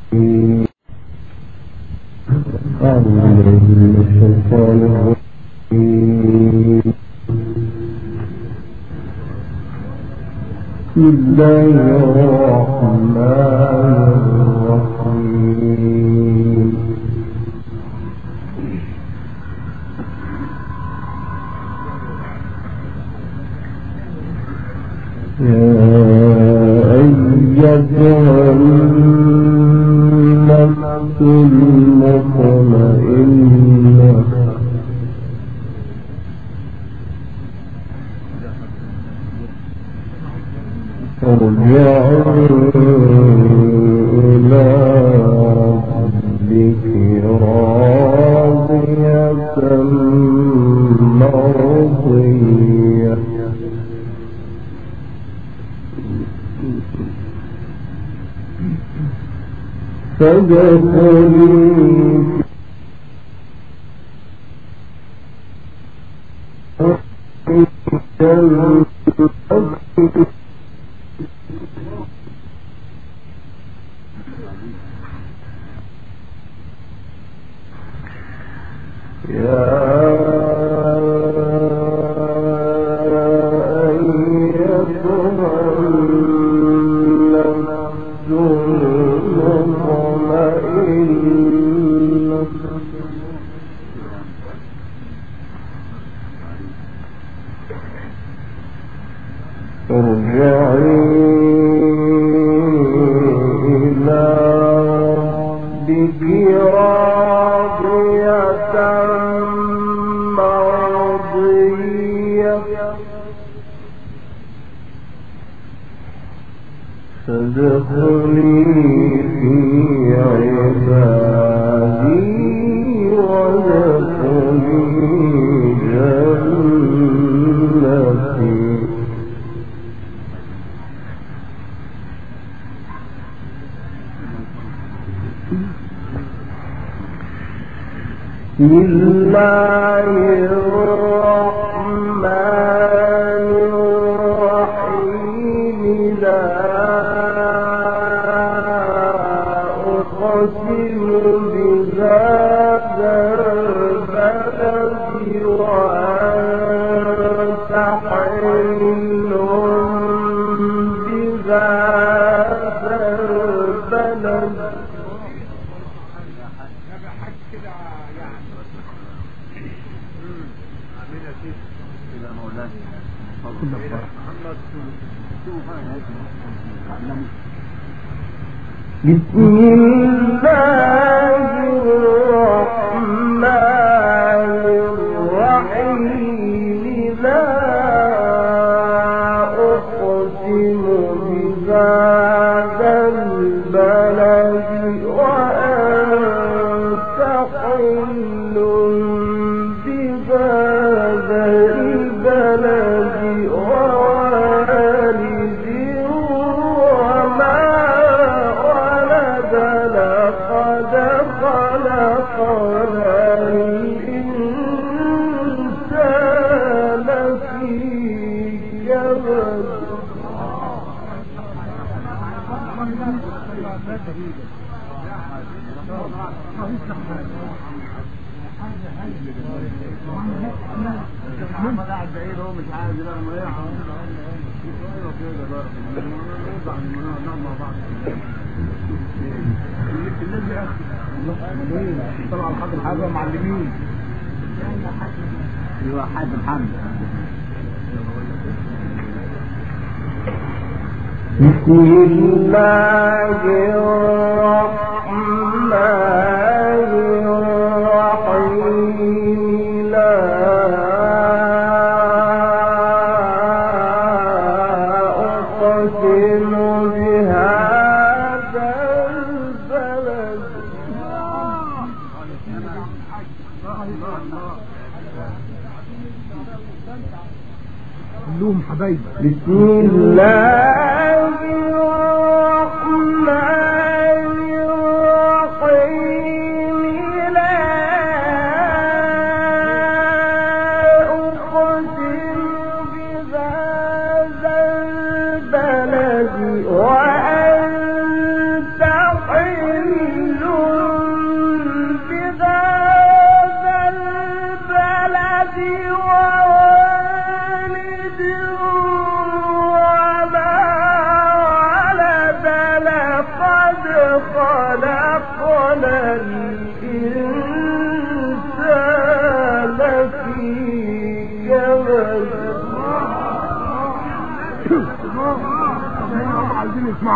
وأنت حل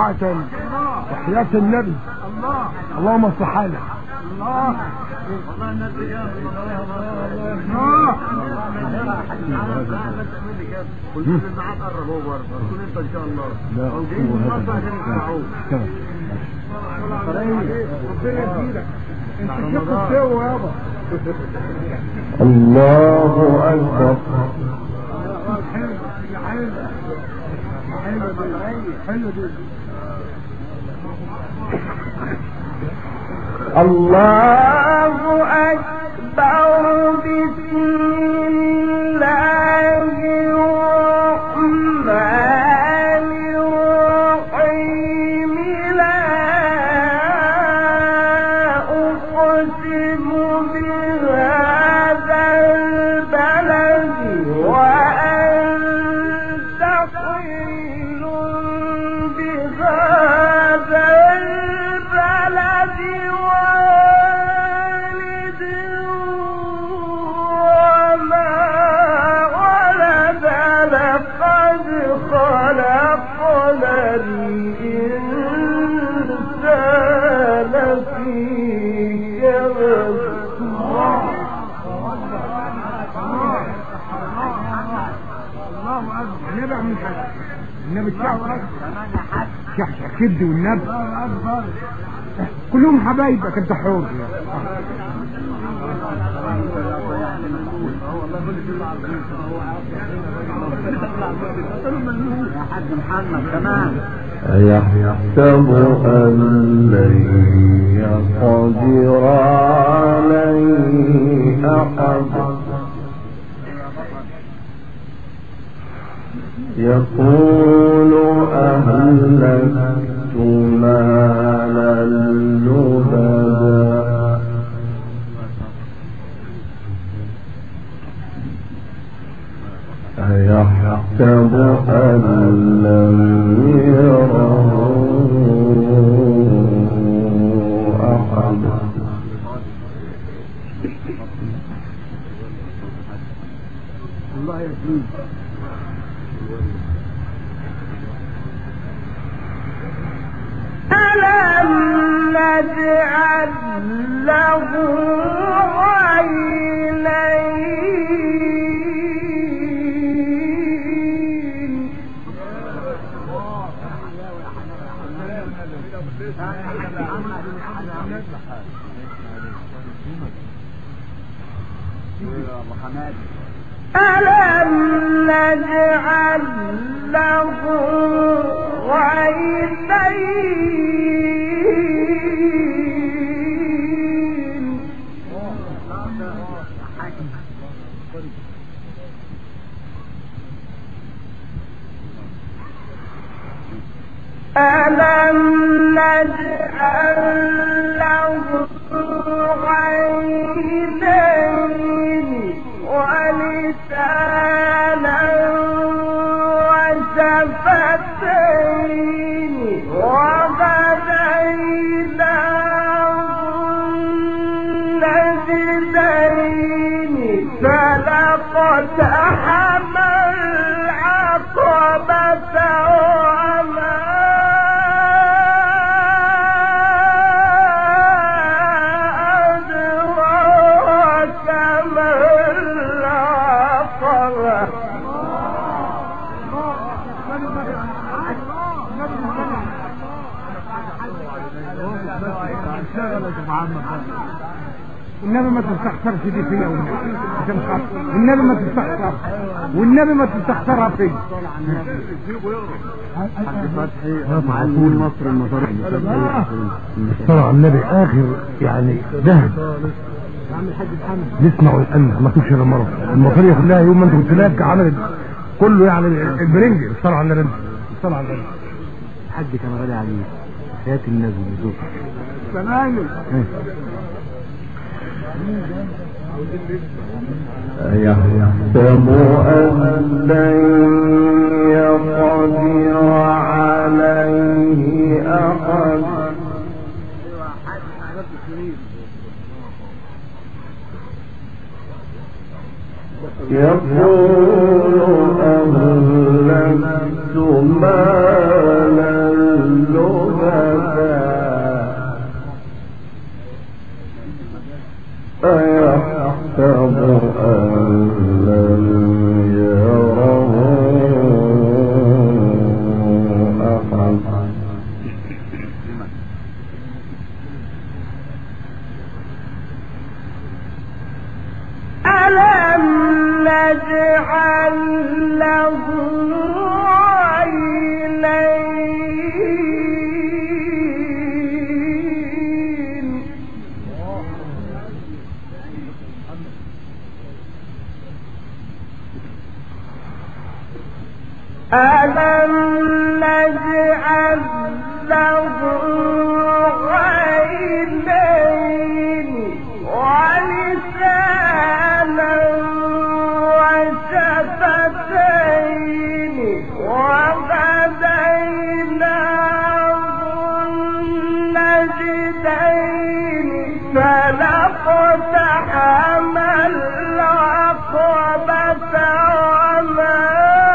الساعة تاني وحياة النبي. اللهم صل حالك. الله والله الناس جامد. قلت له الميعاد قرب اهو برضه. قلت له انت ان شاء الله موجودين في النص عشان يسمعوك. ربنا يزيدك انت شيخ السوا يابا. الله أكبر. حلو دي. الله أكبر. بسم الله الرحمن الرحيم. لا أقسم بهذا البلد وأنت حل بهذا البلد والد وما ولد. لقد خلقنا الإنسان في كبد. الله اكبر. النبي عمل حاجه. النبي الشعب شحشح كبد والنبي كلهم حبايبك انت حور. يا حاج محمد كمان يحسب أن لن يقدر عليه أحد. يقول أهلكت مالا لبدا. أيحسب أن لم يره أحد. الله يسلمك. ألم نجعل له عينين. ألم نجعل له عينين. ألم نجعل له عينين ولسانا وشفتين وهديناه النجدين. فلقتحم العقبة وما أدراك ما العقبة. النبي ما تستخسرش دي فيا والنبي ما تستخسر والنبي ما تستخسرها فيا. حاج فتحي معلم مصر المطار طلع النبي اخر يعني ذهب نسمع ونأمن ما تشوفش الا مره. المطريه كلها يوم ما انت كنت هناك عملت كله يعني البرنج. طلع النبي طلع النبي. الحاج كان غالي عليه حياة النبي بزوج سلامي. يحسب أن لن يقدر عليه أحد. يقول أهلكت مالا لبدا. نجعل له عينين ألم نجعل له عينين ولسانا وشفتين وهديناه النجدين فلاقتحم العقبة وما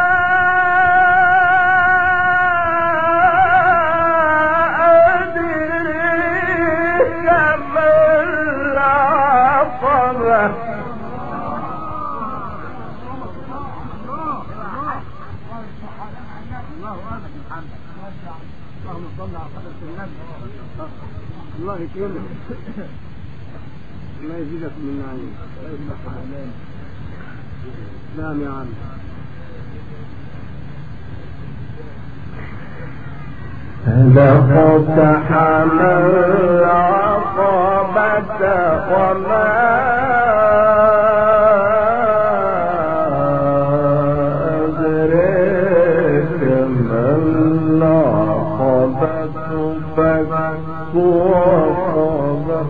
الله يكرمك الله يزيدك من نعيم الله يصلح حالك. نعم يا عم. فلاقتحم العقبة وما أدريك ما العقبة فك رقبة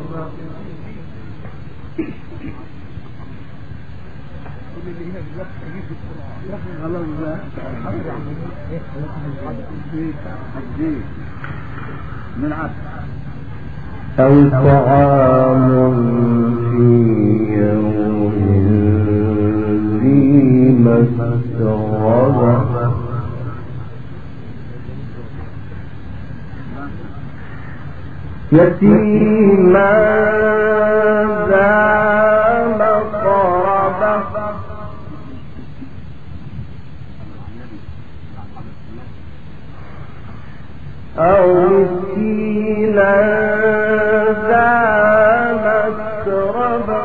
من عبد أو طعام في يوم ذي مسغبة يتيما ذا مقربة أو مسكينا ذا مسربة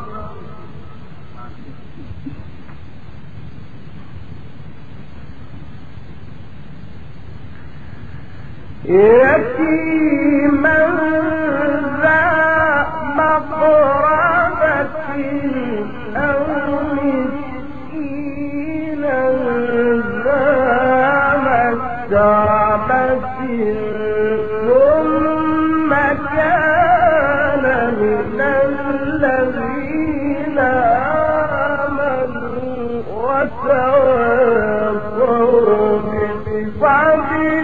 يتيما ذا مقربة أو مسكينا ذا مسربة ثم كان من الذين آمنوا وتواصوا بالصبر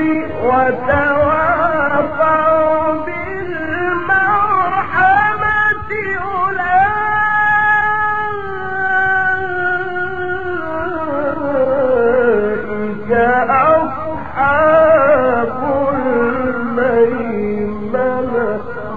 وتواصوا بالمرحمة أولئك أصحاب الميمنة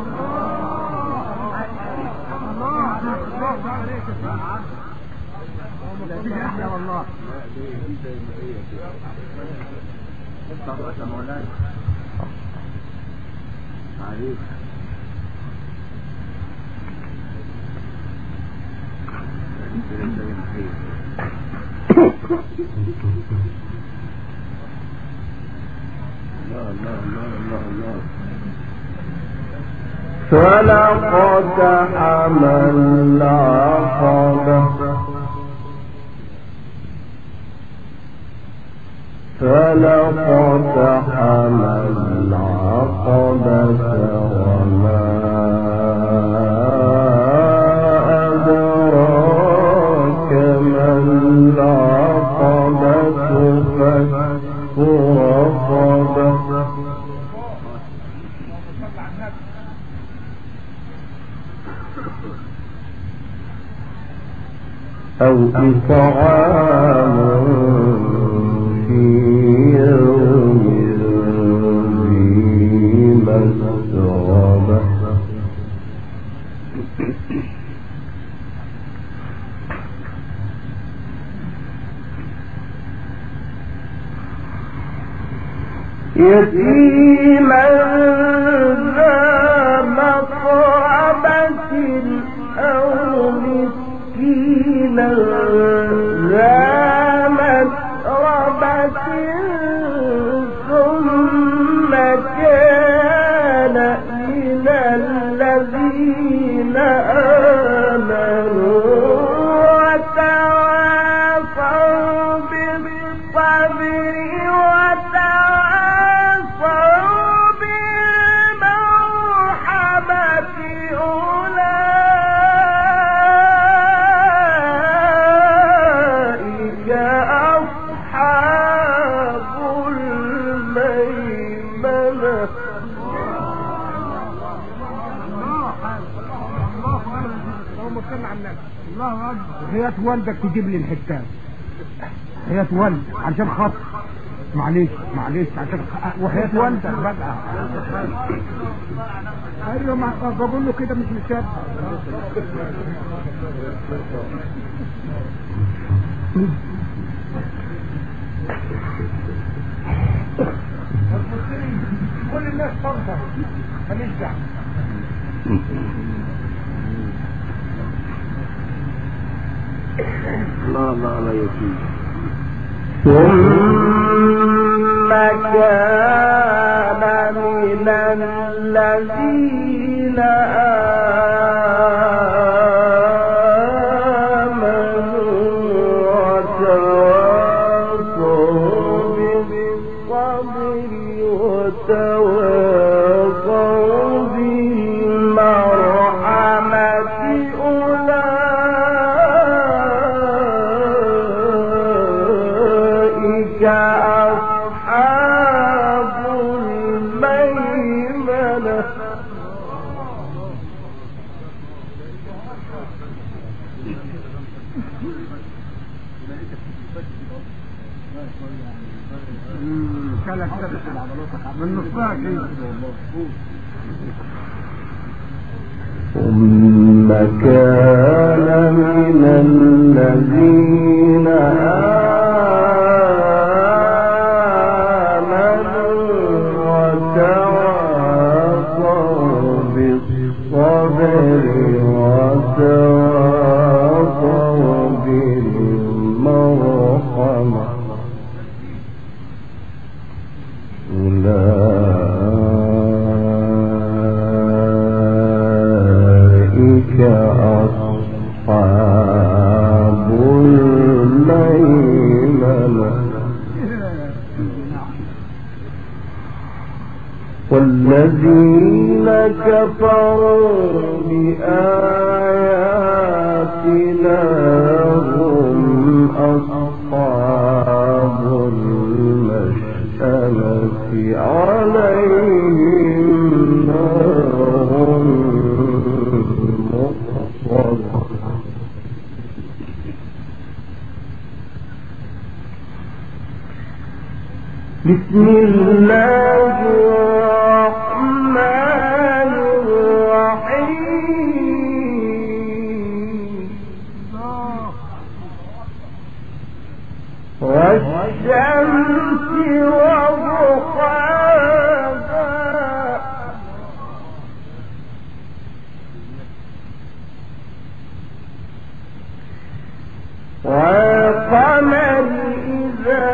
فلاقتحم العقبة فلاقتحم العقبة وما أدراك ما العقبة فك رقبة أو إطعام في يوم ذي مسغبة يتيما ذا مقربة أو مسكينا الذين آمنوا وتواصوا بالصبر وتواصوا بالمرحمة أولئك أصحاب الميمنة. الله اكبر. وحياة والدك تجيب لي الحتات، حياة والد عشان خاطر، معلش عشان وحياة والدك بقى. ايوه ما بقول له كده مش مشاب. كل الناس فرصة ماليش دعوة. لا يكفي. ثم كان من الذين آمنوا وتواصوا بالصبر وتواصوا بالمرحمة أولئك أصحاب الميمنة. من نصها كده. ثم كان من الذين آمنوا وتواصوا بالصبر وتواصوا بالمرحمة أولئك أصحاب الميمنة. والذين كفروا بآياتنا هم أصحاب المشأمة عليهم نار مؤصدة. بسم الله الرحمن الرحيم. والشمس وضحاها والقمر إذا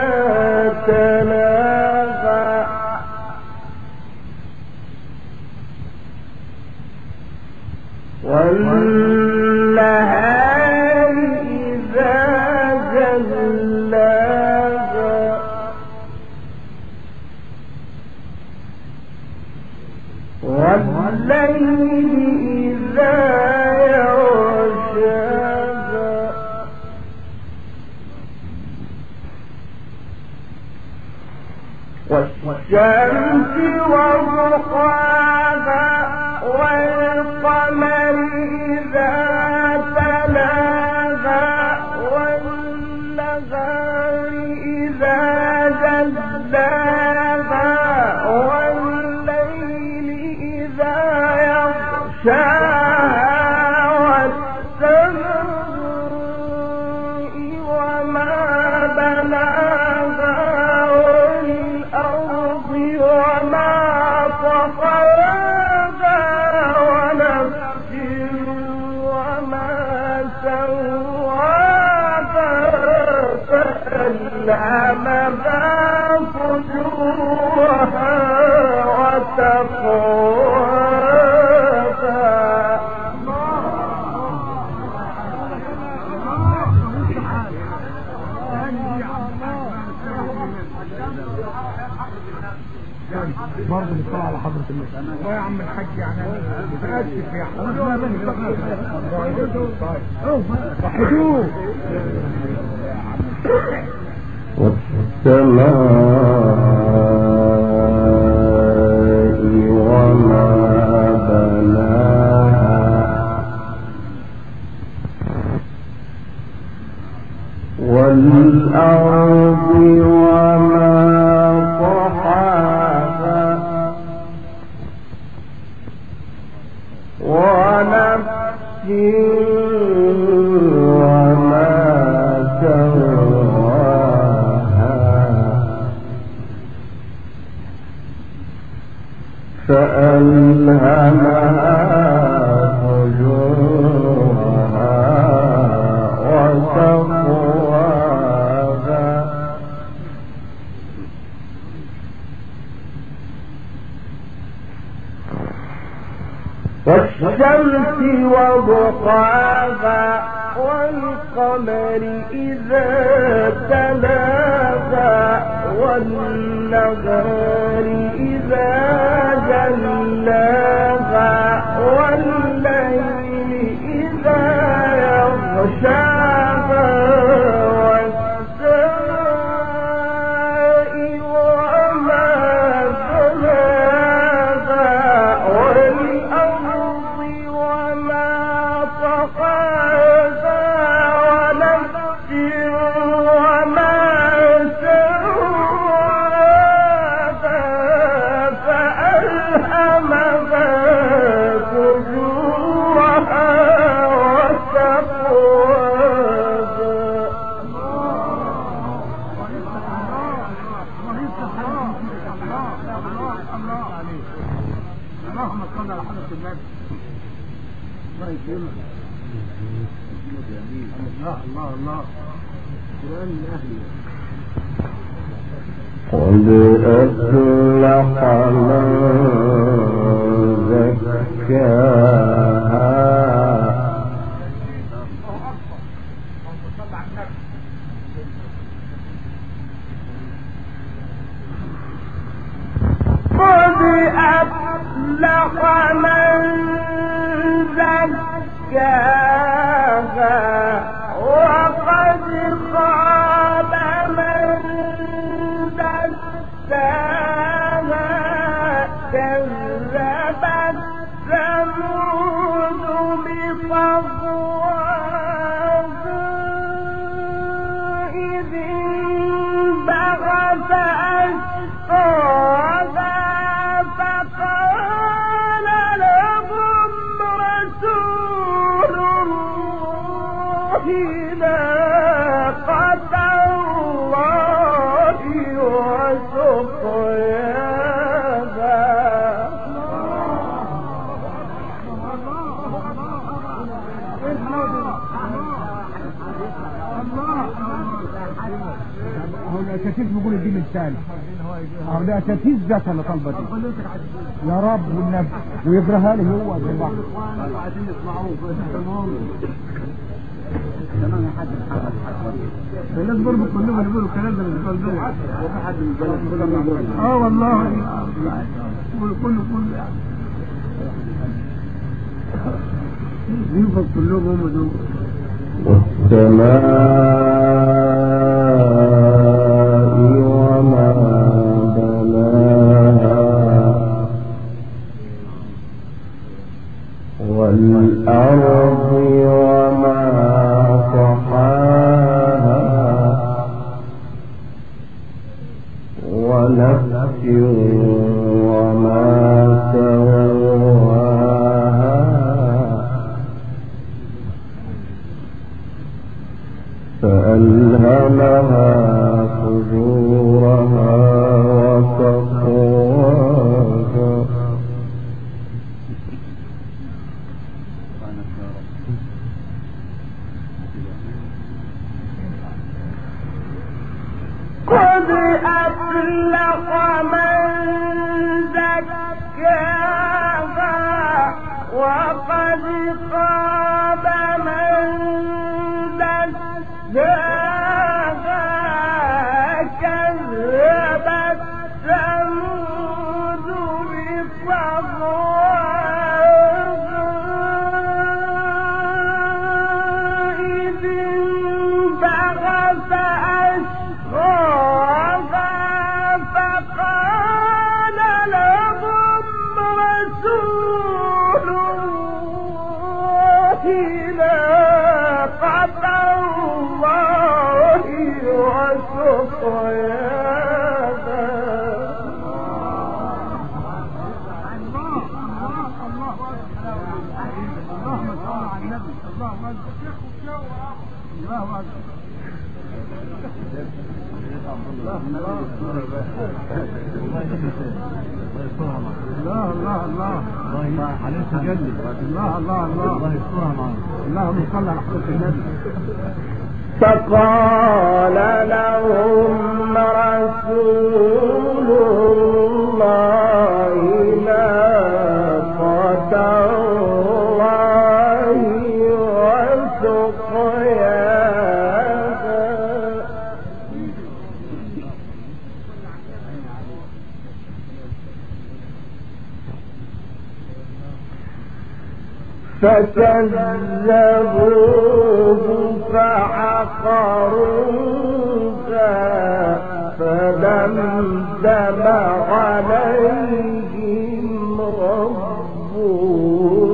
تلاها والنهار إذا جلاها والليل إذا يغشاها والشمس وضحاها والقمر إذا تلاها والنهار إذا جلاها والليل إذا يغشاها والسماء وما بناها والأرض وما طحاها ونفس وما سواها فألهمها فجورها وتقواها والله يا عم الحاج يعني متاسف يا وحدوه والسماء وما بناها والأرض وما طحاها ونفس وما سواها فألهمها فجورها وتقواها والشمس وضحاها والقمر إذا تلاها والنهار إذا جلاها والليل إذا يغشاها والسماء وما بناها والأرض وما طحاها ونفس وما سواها فألهمها فجورها اللهم صل على حضرة النبي. الله يكرمك. الله الله الله. قرآن من أهلي. قد أفلح من زكاها قد أفلح من زكاها وقد خاب من دساها كذبت ثمود بطغواها إذ انبعث أشقاها فقال لهم رسول الله ناقة الله وسقياها هو الأساتيز بيقول الدين الثاني. هو ده أساتيز ذات اللي طالبة دي. يا رب والنبي ويقراها لي هو زي بعض. عايزين يسمعوه تمام يا حاج محمد الناس برضه كلهم يقولوا الكلام ده من البلد. وفي حد من البلد كلهم يقولوا والله كله يعني ينفق كلهم هم دول. والسماء وما بناها والأرض وما طحاها ونفس وما سواها فألهمها فجورها وتقواها قد أفلح من زكاها وقد خاب من دساها كذبت ثمود بطغواها اللهم صل على النبي. الله اكبر. الله اكبر. الله الله الله الله عليه تجلي. الله الله الله الله يسترها معنا. اللهم صل على حضرة النبي. فقال لهم رسول الله ناقة الله وسقياها فكذبوه فعقروها فدمدم عليهم ربهم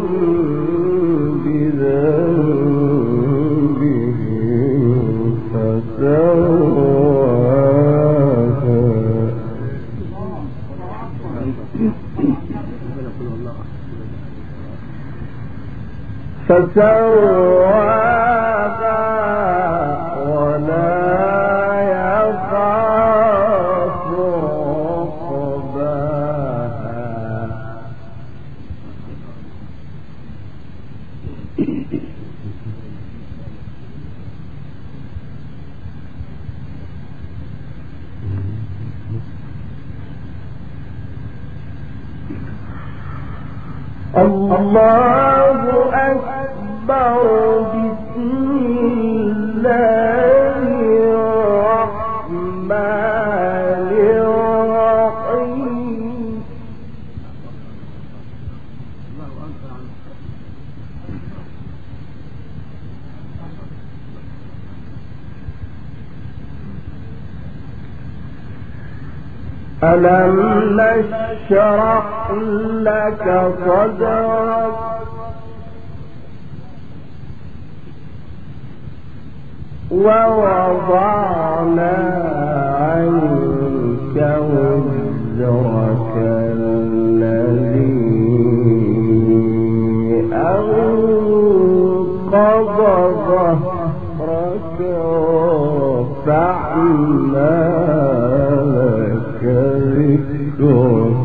بذنبهم فسواها ولا يخاف عقباها. الله أكبر. بسم الله الرحمن الرحيم. ألم نشرح لك صدرك ووضعنا عنك وزرك الذي أنقض ظهرك ورفعنا لك ذكرك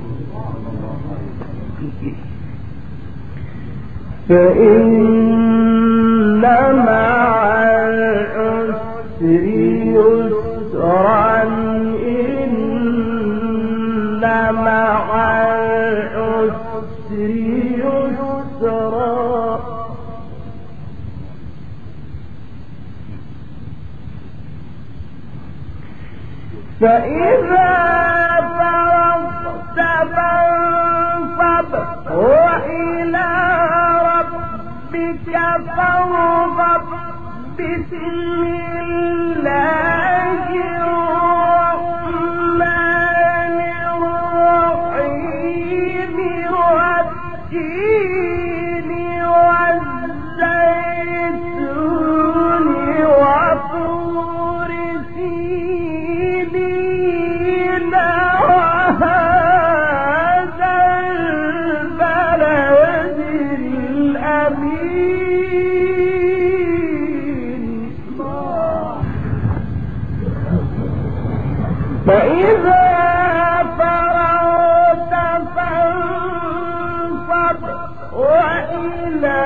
فإن مع العسر يسرا إن مع العسر يسرا فإذا فرغت فانصب وإلى ربك فارغب. بسم الله الرحمن الرحيم. والتين والزيتون وطور سينين وهذا البلد الأمين. فإذا فرغت فانصب وإلى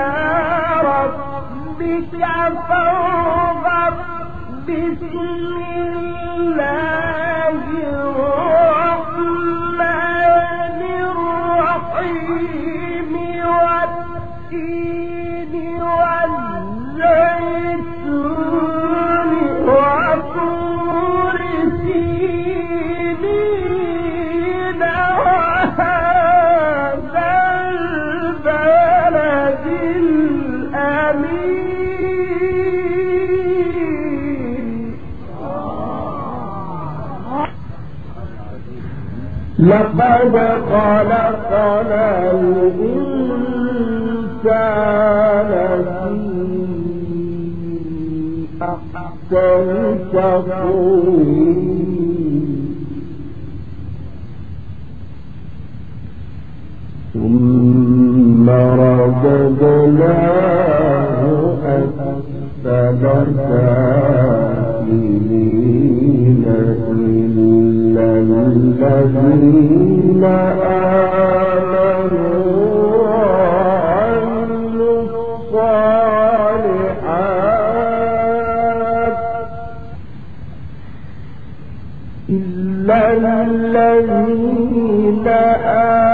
ربك فارغب. بسم الله الرحمن الرحيم. والتين والزيتون وطور سينين وهذا البلد الأمين. لقد خلقنا الإنسان في أحسن تقويم ثم رددناه أسفل سافلين إلا الذين آمنوا وعملوا الصالحات إلا الذين